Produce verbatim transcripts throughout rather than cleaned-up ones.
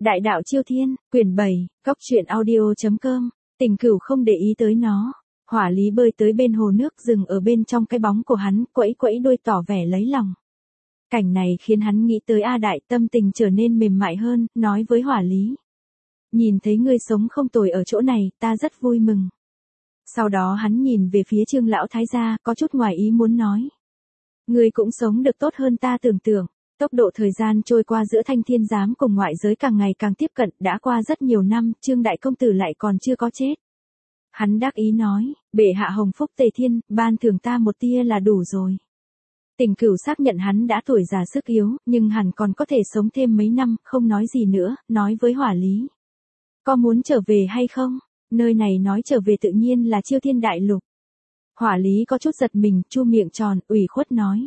Đại đạo Chiêu Thiên, quyển bảy, góc truyện audio chấm com. Tình Cửu không để ý tới nó. Hỏa Lý bơi tới bên hồ nước, dừng ở bên trong cái bóng của hắn, quẫy quẫy đuôi tỏ vẻ lấy lòng. Cảnh này khiến hắn nghĩ tới A Đại, tâm tình trở nên mềm mại hơn, nói với Hỏa Lý. Nhìn thấy ngươi sống không tồi ở chỗ này, ta rất vui mừng. Sau đó hắn nhìn về phía Trương lão thái gia, có chút ngoài ý muốn nói. Ngươi cũng sống được tốt hơn ta tưởng tượng. Tốc độ thời gian trôi qua giữa Thanh Thiên Giám cùng ngoại giới càng ngày càng tiếp cận, đã qua rất nhiều năm, Trương đại công tử lại còn chưa có chết. Hắn đắc ý nói, bệ hạ hồng phúc tề thiên, ban thưởng ta một tia là đủ rồi. Tình Cửu xác nhận hắn đã tuổi già sức yếu, nhưng hẳn còn có thể sống thêm mấy năm, không nói gì nữa, nói với Hỏa Lý. Có muốn trở về hay không? Nơi này nói trở về tự nhiên là Chiêu Thiên đại lục. Hỏa Lý có chút giật mình, chu miệng tròn, ủy khuất nói.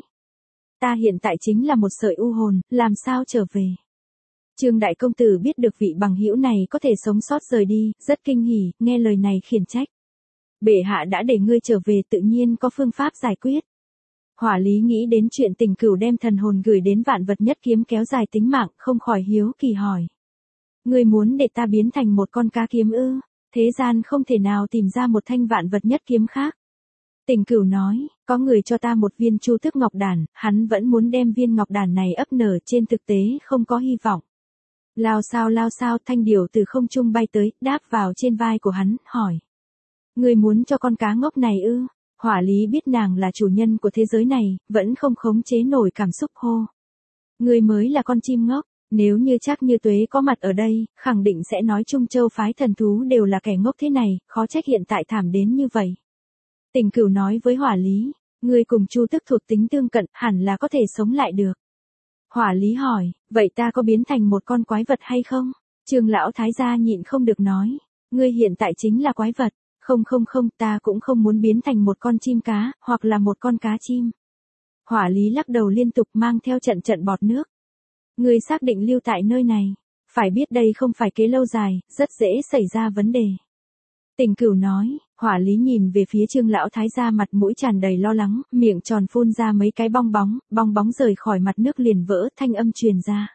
Ta hiện tại chính là một sợi u hồn, làm sao trở về? Trương đại công tử biết được vị bằng hữu này có thể sống sót rời đi, rất kinh hỉ, nghe lời này khiển trách. Bệ hạ đã để ngươi trở về, tự nhiên có phương pháp giải quyết. Hỏa Lý nghĩ đến chuyện Tình Cửu đem thần hồn gửi đến Vạn Vật Nhất Kiếm kéo dài tính mạng, không khỏi hiếu kỳ hỏi. Ngươi muốn để ta biến thành một con cá kiếm ư? Thế gian không thể nào tìm ra một thanh Vạn Vật Nhất Kiếm khác. Tình Cửu nói, có người cho ta một viên Chu Tước Ngọc Đàn, hắn vẫn muốn đem viên ngọc đàn này ấp nở, trên thực tế không có hy vọng. Lao sao lao sao, thanh điểu từ không trung bay tới, đáp vào trên vai của hắn, hỏi. Người muốn cho con cá ngốc này ư? Hỏa Lý biết nàng là chủ nhân của thế giới này, vẫn không khống chế nổi cảm xúc hô. Người mới là con chim ngốc, nếu như Trác Như Tuế có mặt ở đây, khẳng định sẽ nói Trung Châu phái thần thú đều là kẻ ngốc thế này, khó trách hiện tại thảm đến như vậy. Tình Cửu nói với Hỏa Lý, ngươi cùng Chu Tước thuộc tính tương cận, hẳn là có thể sống lại được. Hỏa Lý hỏi, vậy ta có biến thành một con quái vật hay không? Trương lão thái gia nhịn không được nói, ngươi hiện tại chính là quái vật. Không không không, ta cũng không muốn biến thành một con chim cá, hoặc là một con cá chim. Hỏa Lý lắc đầu liên tục mang theo trận trận bọt nước. Ngươi xác định lưu tại nơi này, phải biết đây không phải kế lâu dài, rất dễ xảy ra vấn đề. Tình Cửu nói, Hỏa Lý nhìn về phía Trương lão thái gia, mặt mũi tràn đầy lo lắng, miệng tròn phun ra mấy cái bong bóng, bong bóng rời khỏi mặt nước liền vỡ, thanh âm truyền ra.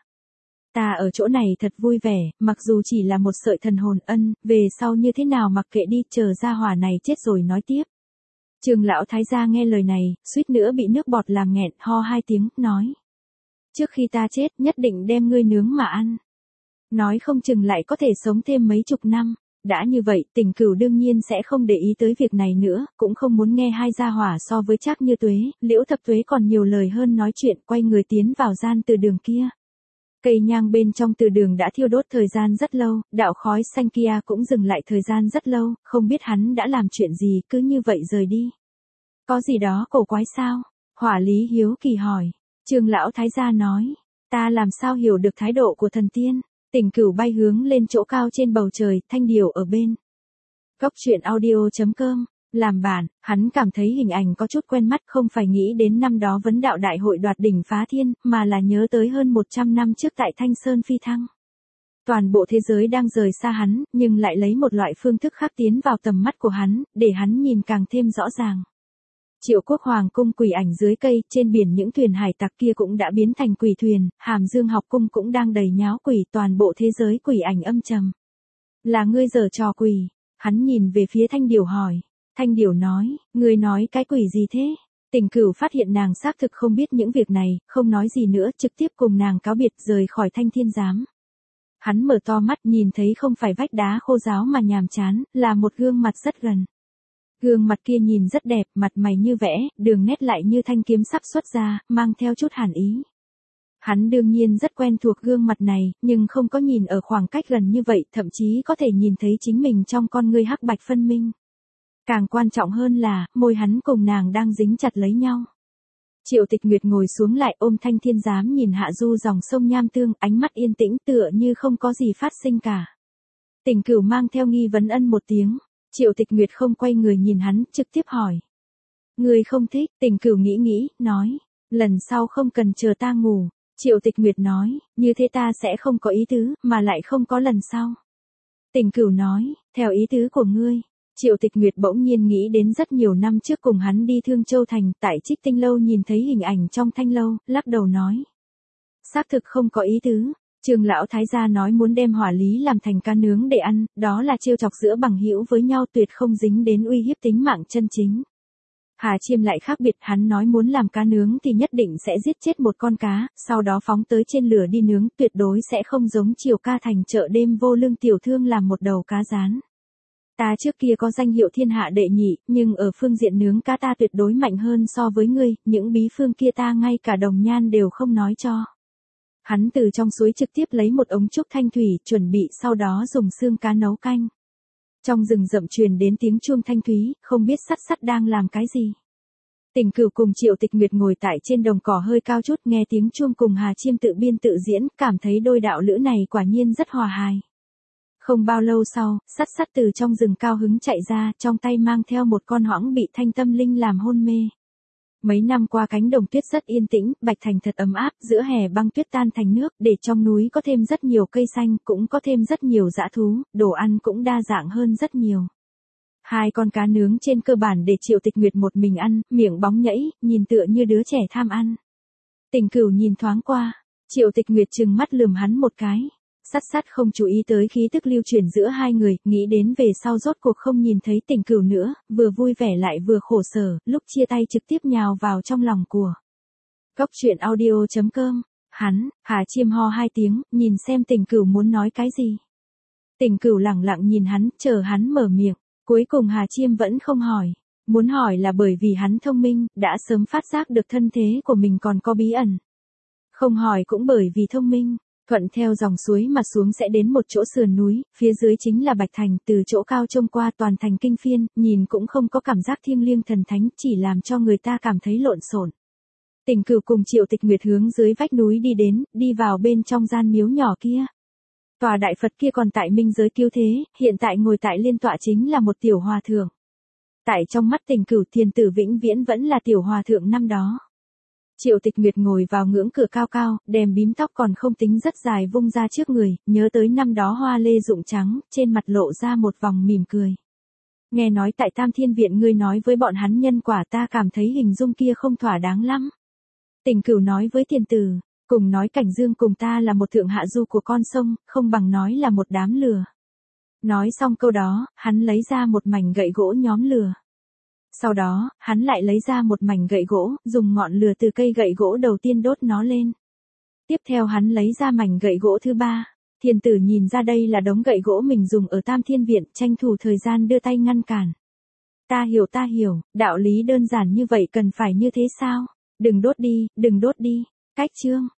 Ta ở chỗ này thật vui vẻ, mặc dù chỉ là một sợi thần hồn, ân, về sau như thế nào mặc kệ đi, chờ gia hỏa này chết rồi nói tiếp. Trương lão thái gia nghe lời này, suýt nữa bị nước bọt làm nghẹn, ho hai tiếng, nói. Trước khi ta chết, nhất định đem ngươi nướng mà ăn. Nói không chừng lại có thể sống thêm mấy chục năm. Đã như vậy, Tình Cửu đương nhiên sẽ không để ý tới việc này nữa, cũng không muốn nghe hai gia hỏa so với Trác Như Tuế, Liễu Thập Tuế còn nhiều lời hơn nói chuyện, quay người tiến vào gian từ đường kia. Cây nhang bên trong từ đường đã thiêu đốt thời gian rất lâu, đạo khói xanh kia cũng dừng lại thời gian rất lâu, không biết hắn đã làm chuyện gì, cứ như vậy rời đi. Có gì đó cổ quái sao? Hỏa Lý hiếu kỳ hỏi. Trương lão thái gia nói, ta làm sao hiểu được thái độ của thần tiên? Tình Cửu bay hướng lên chỗ cao trên bầu trời, thanh điểu ở bên. Góc truyện audio chấm com, làm bản, hắn cảm thấy hình ảnh có chút quen mắt, không phải nghĩ đến năm đó vấn đạo đại hội đoạt đỉnh phá thiên, mà là nhớ tới hơn một trăm năm trước tại Thanh Sơn phi thăng. Toàn bộ thế giới đang rời xa hắn, nhưng lại lấy một loại phương thức khác tiến vào tầm mắt của hắn, để hắn nhìn càng thêm rõ ràng. Triệu Quốc Hoàng cung quỷ ảnh dưới cây, trên biển những thuyền hải tặc kia cũng đã biến thành quỷ thuyền, Hàm Dương học cung cũng đang đầy nháo quỷ, toàn bộ thế giới quỷ ảnh âm trầm. Là ngươi giở trò quỷ? Hắn nhìn về phía Thanh Điểu hỏi. Thanh Điểu nói, ngươi nói cái quỷ gì thế? Tình Cửu phát hiện nàng xác thực không biết những việc này, không nói gì nữa, trực tiếp cùng nàng cáo biệt rời khỏi Thanh Thiên Giám. Hắn mở to mắt nhìn thấy không phải vách đá khô ráo mà nhàm chán, là một gương mặt rất gần. Gương mặt kia nhìn rất đẹp, mặt mày như vẽ, đường nét lại như thanh kiếm sắp xuất ra, mang theo chút hàn ý. Hắn đương nhiên rất quen thuộc gương mặt này, nhưng không có nhìn ở khoảng cách gần như vậy, thậm chí có thể nhìn thấy chính mình trong con ngươi hắc bạch phân minh. Càng quan trọng hơn là, môi hắn cùng nàng đang dính chặt lấy nhau. Triệu Tịch Nguyệt ngồi xuống lại ôm Thanh Thiên Giám nhìn hạ du dòng sông Nham Tương, ánh mắt yên tĩnh tựa như không có gì phát sinh cả. Tình Cửu mang theo nghi vấn ân một tiếng. Triệu Tịch Nguyệt không quay người nhìn hắn, trực tiếp hỏi. Người không thích? Tình Cửu nghĩ nghĩ, nói. Lần sau không cần chờ ta ngủ. Triệu Tịch Nguyệt nói, như thế ta sẽ không có ý tứ, mà lại không có lần sau. Tình Cửu nói, theo ý tứ của ngươi. Triệu Tịch Nguyệt bỗng nhiên nghĩ đến rất nhiều năm trước cùng hắn đi Thương Châu Thành, tại Trích Tinh Lâu nhìn thấy hình ảnh trong thanh lâu, lắc đầu nói. Xác thực không có ý tứ. Trương lão thái gia nói muốn đem hỏa lý làm thành cá nướng để ăn, đó là trêu chọc giữa bằng hữu với nhau tuyệt không dính đến uy hiếp tính mạng chân chính. Hà Chiêm lại khác biệt, hắn nói muốn làm cá nướng thì nhất định sẽ giết chết một con cá, sau đó phóng tới trên lửa đi nướng, tuyệt đối sẽ không giống Triều Ca thành chợ đêm vô lương tiểu thương làm một đầu cá rán. Ta trước kia có danh hiệu thiên hạ đệ nhị, nhưng ở phương diện nướng cá ta tuyệt đối mạnh hơn so với ngươi, những bí phương kia ta ngay cả đồng nhan đều không nói cho. Hắn từ trong suối trực tiếp lấy một ống trúc thanh thủy, chuẩn bị sau đó dùng xương cá nấu canh. Trong rừng rậm truyền đến tiếng chuông thanh thúy, không biết sắt sắt đang làm cái gì. Tỉnh Cửu cùng Triệu Tịch Nguyệt ngồi tại trên đồng cỏ hơi cao chút, nghe tiếng chuông cùng Hà Chiêm tự biên tự diễn, cảm thấy đôi đạo lữ này quả nhiên rất hòa hài. Không bao lâu sau, sắt sắt từ trong rừng cao hứng chạy ra, trong tay mang theo một con hoãng bị Thanh Tâm Linh làm hôn mê. Mấy năm qua cánh đồng tuyết rất yên tĩnh, Bạch Thành thật ấm áp, giữa hè băng tuyết tan thành nước, để trong núi có thêm rất nhiều cây xanh, cũng có thêm rất nhiều dã thú, đồ ăn cũng đa dạng hơn rất nhiều. Hai con cá nướng trên cơ bản để Triệu Tịch Nguyệt một mình ăn, miệng bóng nhảy, nhìn tựa như đứa trẻ tham ăn. Tỉnh Cửu nhìn thoáng qua, Triệu Tịch Nguyệt trừng mắt lườm hắn một cái. Sắt sắt không chú ý tới khí tức lưu truyền giữa hai người, nghĩ đến về sau rốt cuộc không nhìn thấy Tỉnh Cửu nữa, vừa vui vẻ lại vừa khổ sở, lúc chia tay trực tiếp nhào vào trong lòng của. Cốc truyện audio chấm com, hắn, Hà Chiêm ho hai tiếng, nhìn xem Tỉnh Cửu muốn nói cái gì. Tỉnh Cửu lẳng lặng nhìn hắn, chờ hắn mở miệng, cuối cùng Hà Chiêm vẫn không hỏi. Muốn hỏi là bởi vì hắn thông minh, đã sớm phát giác được thân thế của mình còn có bí ẩn. Không hỏi cũng bởi vì thông minh. Thuận theo dòng suối mà xuống sẽ đến một chỗ sườn núi, phía dưới chính là Bạch Thành, từ chỗ cao trông qua toàn thành kinh phiên, nhìn cũng không có cảm giác thiêng liêng thần thánh, chỉ làm cho người ta cảm thấy lộn xộn. Tỉnh Cửu cùng Triệu Tịch Nguyệt hướng dưới vách núi đi đến, đi vào bên trong gian miếu nhỏ kia. Tòa đại Phật kia còn tại minh giới cứu thế, hiện tại ngồi tại liên tọa chính là một tiểu hòa thượng. Tại trong mắt Tỉnh Cửu, Thiền tử vĩnh viễn vẫn là tiểu hòa thượng năm đó. Triệu Tịch Nguyệt ngồi vào ngưỡng cửa cao cao, đèm bím tóc còn không tính rất dài vung ra trước người, nhớ tới năm đó hoa lê rụng trắng, trên mặt lộ ra một vòng mỉm cười. Nghe nói tại Tam Thiên Viện ngươi nói với bọn hắn nhân quả, ta cảm thấy hình dung kia không thỏa đáng lắm. Tỉnh Cửu nói với Thiền tử, cùng nói Cảnh Dương cùng ta là một thượng hạ du của con sông, không bằng nói là một đám lừa. Nói xong câu đó, hắn lấy ra một mảnh gậy gỗ nhóm lừa. Sau đó, hắn lại lấy ra một mảnh gậy gỗ, dùng ngọn lửa từ cây gậy gỗ đầu tiên đốt nó lên. Tiếp theo hắn lấy ra mảnh gậy gỗ thứ ba. Thiền tử nhìn ra đây là đống gậy gỗ mình dùng ở Tam Thiên Viện, tranh thủ thời gian đưa tay ngăn cản. Ta hiểu ta hiểu, đạo lý đơn giản như vậy cần phải như thế sao? Đừng đốt đi, đừng đốt đi. Cách chương.